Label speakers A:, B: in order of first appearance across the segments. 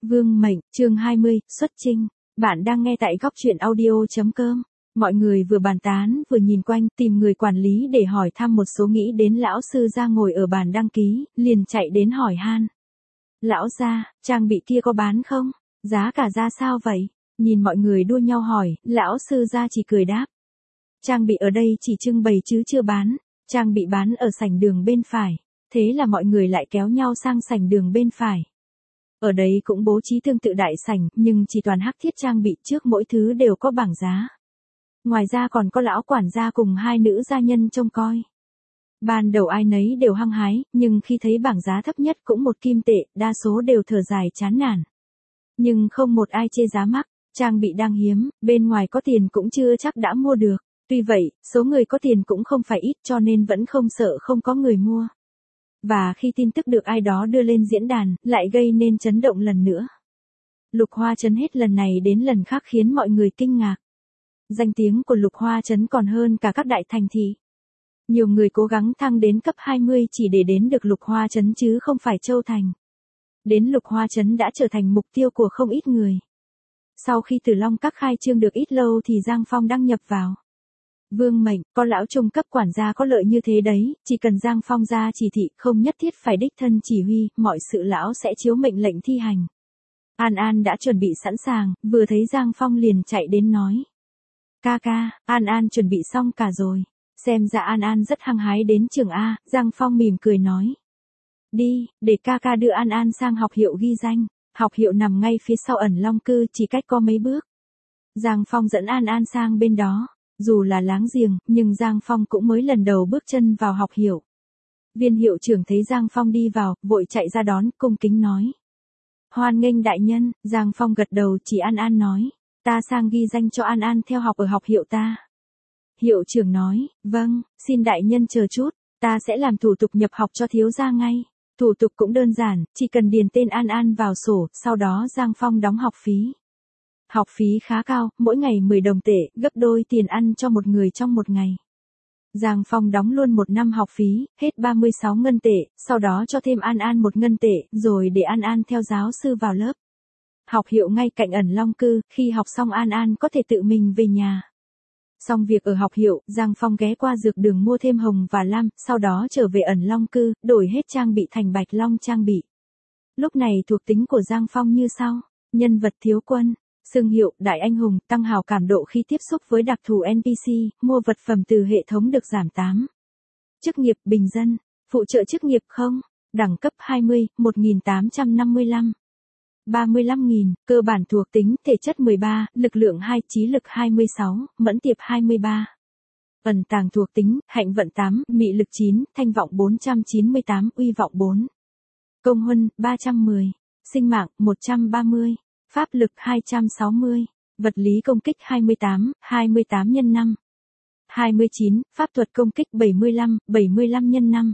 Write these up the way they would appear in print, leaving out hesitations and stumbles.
A: Vương mệnh, chương 20, xuất chinh. Bạn đang nghe tại góc truyện audio.com. Mọi người vừa bàn tán vừa nhìn quanh tìm người quản lý để hỏi thăm một số, nghĩ đến lão sư gia ngồi ở bàn đăng ký, liền chạy đến hỏi han. Lão gia, trang bị kia có bán không? Giá cả ra sao vậy? Nhìn mọi người đua nhau hỏi, lão sư gia chỉ cười đáp. Trang bị ở đây chỉ trưng bày chứ chưa bán, trang bị bán ở sảnh đường bên phải. Thế là mọi người lại kéo nhau sang sảnh đường bên phải. Ở đấy cũng bố trí tương tự đại sảnh, nhưng chỉ toàn hắc thiết trang bị, trước mỗi thứ đều có bảng giá. Ngoài ra còn có lão quản gia cùng hai nữ gia nhân trông coi. Ban đầu ai nấy đều hăng hái, nhưng khi thấy bảng giá thấp nhất cũng 1 kim tệ, đa số đều thở dài chán nản. Nhưng không một ai chê giá mắc, trang bị đang hiếm, bên ngoài có tiền cũng chưa chắc đã mua được. Tuy vậy, số người có tiền cũng không phải ít, cho nên vẫn không sợ không có người mua. Và khi tin tức được ai đó đưa lên diễn đàn, lại gây nên chấn động lần nữa. Lục Hoa Trấn hết lần này đến lần khác khiến mọi người kinh ngạc. Danh tiếng của Lục Hoa Trấn còn hơn cả các đại thành thị. Nhiều người cố gắng thăng đến cấp 20 chỉ để đến được Lục Hoa Trấn chứ không phải Châu Thành. Đến Lục Hoa Trấn đã trở thành mục tiêu của không ít người. Sau khi Tử Long Các khai trương được ít lâu thì Giang Phong đăng nhập vào. Vương mệnh, có lão trung cấp quản gia có lợi như thế đấy, chỉ cần Giang Phong ra chỉ thị, không nhất thiết phải đích thân chỉ huy, mọi sự lão sẽ chiếu mệnh lệnh thi hành. An An đã chuẩn bị sẵn sàng, vừa thấy Giang Phong liền chạy đến nói. Ca ca, An An chuẩn bị xong cả rồi. Xem ra An An rất hăng hái đến trường A, Giang Phong mỉm cười nói. Đi, để ca ca đưa An An sang học hiệu ghi danh. Học hiệu nằm ngay phía sau Ẩn Long Cư, chỉ cách có mấy bước. Giang Phong dẫn An An sang bên đó. Dù là láng giềng, nhưng Giang Phong cũng mới lần đầu bước chân vào học hiệu. Viên hiệu trưởng thấy Giang Phong đi vào, vội chạy ra đón, cung kính nói. Hoan nghênh đại nhân, Giang Phong gật đầu, chỉ An An nói. Ta sang ghi danh cho An An theo học ở học hiệu ta. Hiệu trưởng nói, vâng, xin đại nhân chờ chút, ta sẽ làm thủ tục nhập học cho thiếu gia ngay. Thủ tục cũng đơn giản, chỉ cần điền tên An An vào sổ, sau đó Giang Phong đóng học phí. Học phí khá cao, mỗi ngày 10 đồng tệ, gấp đôi tiền ăn cho một người trong một ngày. Giang Phong đóng luôn 1 năm học phí, hết 36 ngân tệ, sau đó cho thêm An An 1 ngân tệ, rồi để An An theo giáo sư vào lớp. Học hiệu ngay cạnh Ẩn Long Cư, khi học xong An An có thể tự mình về nhà. Xong việc ở học hiệu, Giang Phong ghé qua dược đường mua thêm hồng và lam, sau đó trở về Ẩn Long Cư, đổi hết trang bị thành Bạch Long trang bị. Lúc này thuộc tính của Giang Phong như sau. Nhân vật thiếu quân. Xưng hiệu, đại anh hùng, tăng hào cảm độ khi tiếp xúc với đặc thù NPC, mua vật phẩm từ hệ thống được giảm 8. Chức nghiệp, bình dân. Phụ trợ chức nghiệp không. Đẳng cấp 20, 1855. 35.000, cơ bản thuộc tính, thể chất 13, lực lượng 2, trí lực 26, mẫn tiệp 23. Ẩn tàng thuộc tính, hạnh vận 8, mị lực 9, thanh vọng 498, uy vọng 4. Công huân, 310. Sinh mạng, 130. Pháp lực 260, vật lý công kích 28, 28 x 5. 29, pháp thuật công kích 75, 75 x 5.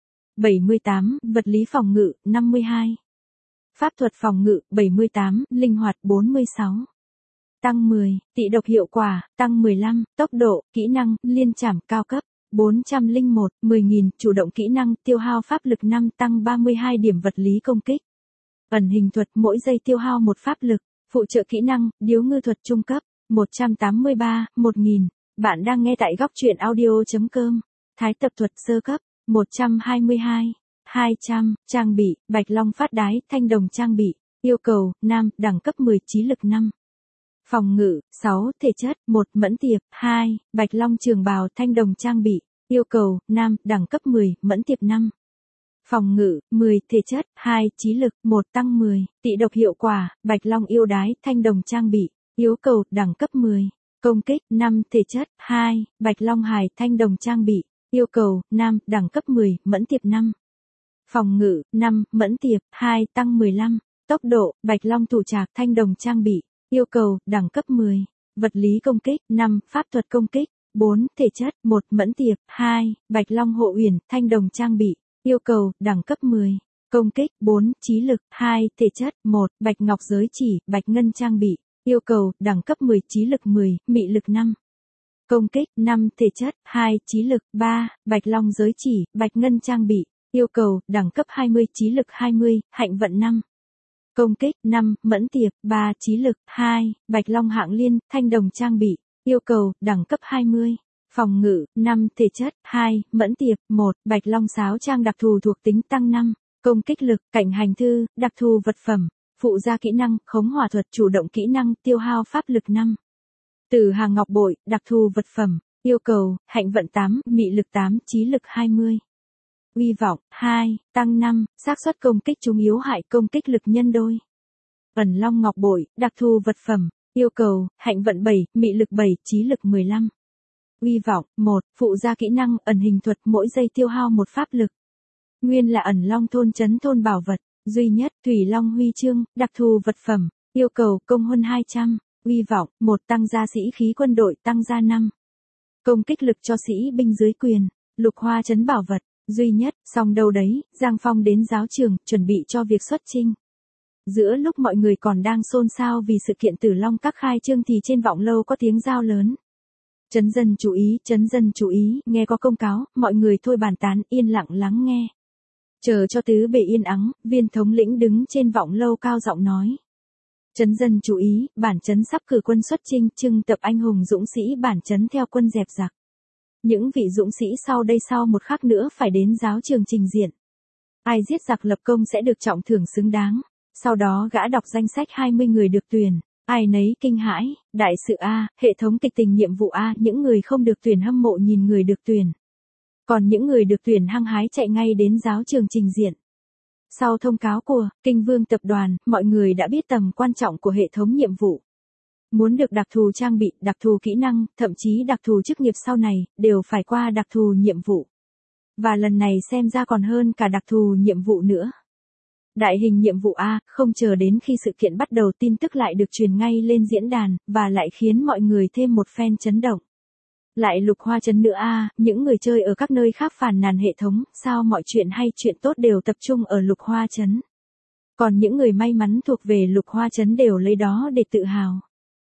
A: 78, vật lý phòng ngự 52. Pháp thuật phòng ngự 78, linh hoạt 46. Tăng 10, tị độc hiệu quả, tăng 15, tốc độ, kỹ năng, liên trảm cao cấp, 401, 10.000, chủ động kỹ năng, tiêu hao pháp lực 5, tăng 32 điểm vật lý công kích. Ẩn hình thuật, mỗi giây tiêu hao 1 pháp lực. Phụ trợ kỹ năng, điếu ngư thuật trung cấp, 183, 1000. Bạn đang nghe tại góc truyện audio.com. Thái tập thuật sơ cấp, 122, 200. Trang bị, Bạch Long phát đái, thanh đồng trang bị. Yêu cầu, nam, đẳng cấp 10, trí lực 5. Phòng ngự, 6, thể chất, 1, mẫn tiệp, 2, Bạch Long trường bào, thanh đồng trang bị. Yêu cầu, nam, đẳng cấp 10, mẫn tiệp 5. Phòng ngự, 10, thể chất, 2, trí lực, 1 tăng 10, tị độc hiệu quả, Bạch Long yêu đái, thanh đồng trang bị, yêu cầu, đẳng cấp 10, công kích, 5, thể chất, 2, Bạch Long hài, thanh đồng trang bị, yêu cầu, nam, đẳng cấp 10, mẫn tiệp 5. Phòng ngự, 5, mẫn tiệp, 2, tăng 15, tốc độ, Bạch Long thủ trạc, thanh đồng trang bị, yêu cầu, đẳng cấp 10, vật lý công kích, 5, pháp thuật công kích, 4, thể chất, 1, mẫn tiệp, 2, Bạch Long hộ uyển, thanh đồng trang bị. Yêu cầu, đẳng cấp 10. Công kích, 4, trí lực, 2, thể chất, 1, Bạch Ngọc giới chỉ, Bạch Ngân trang bị. Yêu cầu, đẳng cấp 10, trí lực 10, mị lực 5. Công kích, 5, thể chất, 2, trí lực, 3, Bạch Long giới chỉ, Bạch Ngân trang bị. Yêu cầu, đẳng cấp 20, trí lực 20, hạnh vận 5. Công kích 5. Mẫn tiệp 3. Trí lực 2. Bạch long hạng liên, thanh đồng trang bị. Yêu cầu, đẳng cấp 20. Phòng ngự 5. Thể chất 2. Mẫn tiệp 1. Bạch long sáo trang đặc thù thuộc tính tăng 5. Công kích lực, cảnh hành thư, đặc thù vật phẩm. Phụ gia kỹ năng, khống hỏa thuật, chủ động kỹ năng, tiêu hao pháp lực 5. Từ hàng ngọc bội, đặc thù vật phẩm. Yêu cầu, hạnh vận 8, mị lực 8, trí lực 20. Uy vọng 2, tăng 5, xác suất công kích chúng yếu hại, công kích lực nhân đôi. Ẩn long ngọc bội, đặc thù vật phẩm. Yêu cầu, hạnh vận 7, mị lực 7, trí lực 15. Uy vọng 1, phụ gia kỹ năng, ẩn hình thuật, mỗi giây tiêu hao một pháp lực. Nguyên là ẩn long thôn trấn thôn bảo vật. Duy nhất, thủy long huy chương, đặc thù vật phẩm. Yêu cầu, công huân 200. Uy vọng 1, tăng gia sĩ khí quân đội, tăng gia 5. Công kích lực cho sĩ binh dưới quyền. Lục hoa trấn bảo vật. Duy nhất, xong đâu đấy, Giang Phong đến giáo trường, chuẩn bị cho việc xuất chinh. Giữa lúc mọi người còn đang xôn xao vì sự kiện Tử Long Các khai trương thì trên vọng lâu có tiếng giao lớn. Trấn dân chú ý, nghe có công cáo, mọi người thôi bàn tán, yên lặng lắng nghe. Chờ cho tứ bề yên ắng, viên thống lĩnh đứng trên vọng lâu cao giọng nói. Trấn dân chú ý, bản trấn sắp cử quân xuất chinh, trưng tập anh hùng dũng sĩ bản trấn theo quân dẹp giặc. Những vị dũng sĩ sau đây sau một khắc nữa phải đến giáo trường trình diện. Ai giết giặc lập công sẽ được trọng thưởng xứng đáng. Sau đó gã đọc danh sách 20 người được tuyển. Ai nấy kinh hãi, đại sự A, hệ thống kịch tình nhiệm vụ A, những người không được tuyển hâm mộ nhìn người được tuyển. Còn những người được tuyển hăng hái chạy ngay đến giáo trường trình diện. Sau thông cáo của Kinh Vương tập đoàn, mọi người đã biết tầm quan trọng của hệ thống nhiệm vụ. Muốn được đặc thù trang bị, đặc thù kỹ năng, thậm chí đặc thù chức nghiệp sau này, đều phải qua đặc thù nhiệm vụ. Và lần này xem ra còn hơn cả đặc thù nhiệm vụ nữa. Đại hình nhiệm vụ A, không chờ đến khi sự kiện bắt đầu tin tức lại được truyền ngay lên diễn đàn, và lại khiến mọi người thêm một phen chấn động. Lại lục hoa trấn nữa A, những người chơi ở các nơi khác phàn nàn hệ thống, sao mọi chuyện hay chuyện tốt đều tập trung ở lục hoa trấn. Còn những người may mắn thuộc về lục hoa trấn đều lấy đó để tự hào.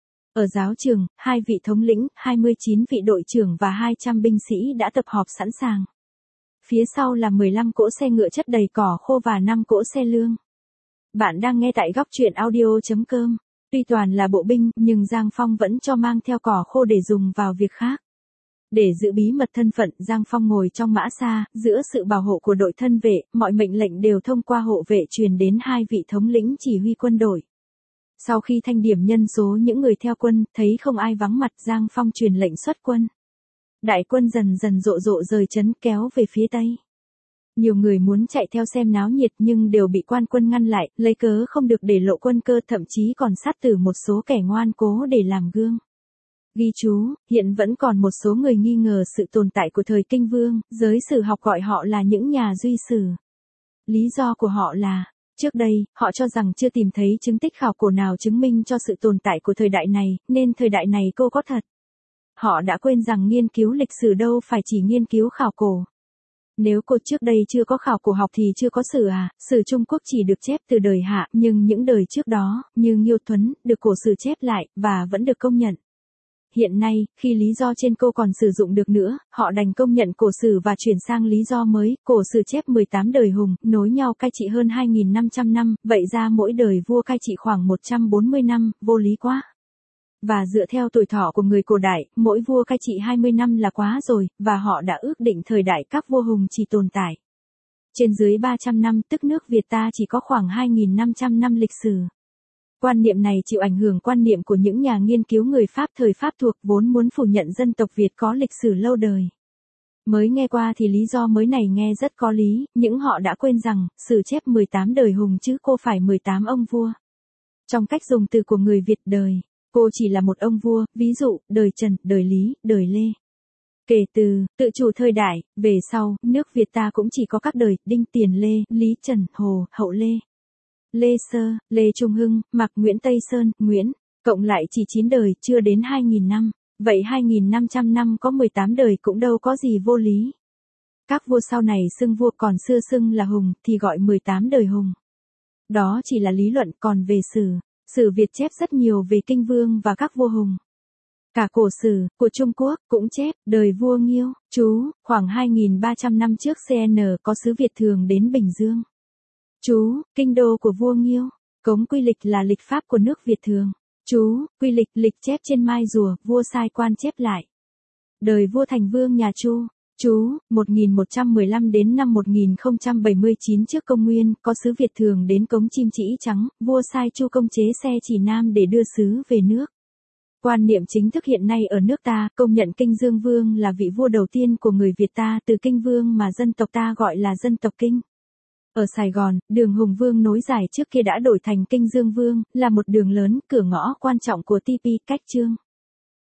A: Ở giáo trường, 2 vị thống lĩnh, 29 vị đội trưởng và 200 binh sĩ đã tập họp sẵn sàng. Phía sau là 15 cỗ xe ngựa chất đầy cỏ khô và 5 cỗ xe lương. Bạn đang nghe tại góc truyện audio.com. Tuy toàn là bộ binh, nhưng Giang Phong vẫn cho mang theo cỏ khô để dùng vào việc khác. Để giữ bí mật thân phận, Giang Phong ngồi trong mã xa, giữa sự bảo hộ của đội thân vệ, mọi mệnh lệnh đều thông qua hộ vệ truyền đến 2 vị thống lĩnh chỉ huy quân đội. Sau khi thanh điểm nhân số những người theo quân, thấy không ai vắng mặt, Giang Phong truyền lệnh xuất quân. Đại quân dần dần rộ rời trấn kéo về phía tây. Nhiều người muốn chạy theo xem náo nhiệt nhưng đều bị quan quân ngăn lại, lấy cớ không được để lộ quân cơ, thậm chí còn sát tử một số kẻ ngoan cố để làm gương. Ghi chú, hiện vẫn còn một số người nghi ngờ sự tồn tại của thời Kinh Vương, giới sử học gọi họ là những nhà duy sử. Lý do của họ là, trước đây, họ cho rằng chưa tìm thấy chứng tích khảo cổ nào chứng minh cho sự tồn tại của thời đại này, nên thời đại này cô có thật. Họ đã quên rằng nghiên cứu lịch sử đâu phải chỉ nghiên cứu khảo cổ. Nếu cô trước đây chưa có khảo cổ học thì chưa có sử à, sử Trung Quốc chỉ được chép từ đời Hạ, nhưng những đời trước đó, như Nghiêu Tuấn, được cổ sử chép lại, và vẫn được công nhận. Hiện nay, khi lý do trên cô còn sử dụng được nữa, họ đành công nhận cổ sử và chuyển sang lý do mới, cổ sử chép 18 đời Hùng, nối nhau cai trị hơn 2.500 năm, vậy ra mỗi đời vua cai trị khoảng 140 năm, vô lý quá. Và dựa theo tuổi thọ của người cổ đại, mỗi vua cai trị 20 năm là quá rồi, và họ đã ước định thời đại các vua Hùng chỉ tồn tại trên dưới 300 năm, tức nước Việt ta chỉ có khoảng 2.500 năm lịch sử. Quan niệm này chịu ảnh hưởng quan niệm của những nhà nghiên cứu người Pháp thời Pháp thuộc vốn muốn phủ nhận dân tộc Việt có lịch sử lâu đời. Mới nghe qua thì lý do mới này nghe rất có lý, nhưng họ đã quên rằng, sử chép 18 đời Hùng chứ cô phải 18 ông vua. Trong cách dùng từ của người Việt đời, cô chỉ là một ông vua, ví dụ, đời Trần, đời Lý, đời Lê. Kể từ, tự chủ thời đại, về sau, nước Việt ta cũng chỉ có các đời, Đinh Tiền Lê, Lý Trần, Hồ, Hậu Lê. Lê Sơ, Lê Trung Hưng, Mạc Nguyễn Tây Sơn, Nguyễn, cộng lại chỉ 9 đời, chưa đến 2.000 năm, vậy 2.500 năm có 18 đời cũng đâu có gì vô lý. Các vua sau này xưng vua, còn xưa xưng là Hùng, thì gọi 18 đời Hùng. Đó chỉ là lý luận, còn về sử Việt chép rất nhiều về Kinh Vương và các vua Hùng. Cả cổ sử của Trung Quốc cũng chép đời vua Nghiêu. Chú, khoảng 2.300 năm trước CN có sứ Việt thường đến Bình Dương. Chú, kinh đô của vua Nghiêu. Cống Quy Lịch là lịch pháp của nước Việt Thường. Chú, Quy Lịch, lịch chép trên mai rùa, vua sai quan chép lại. Đời vua Thành Vương nhà Chu. Chú, 1115 đến năm 1079 trước công nguyên, có sứ Việt Thường đến Cống Chim Trĩ Trắng, vua sai Chu Công chế xe chỉ nam để đưa sứ về nước. Quan niệm chính thức hiện nay ở nước ta, công nhận Kinh Dương Vương là vị vua đầu tiên của người Việt ta, từ Kinh Vương mà dân tộc ta gọi là dân tộc Kinh. Ở Sài Gòn, đường Hùng Vương nối dài trước kia đã đổi thành Kinh Dương Vương, là một đường lớn, cửa ngõ quan trọng của TP, cách Chương.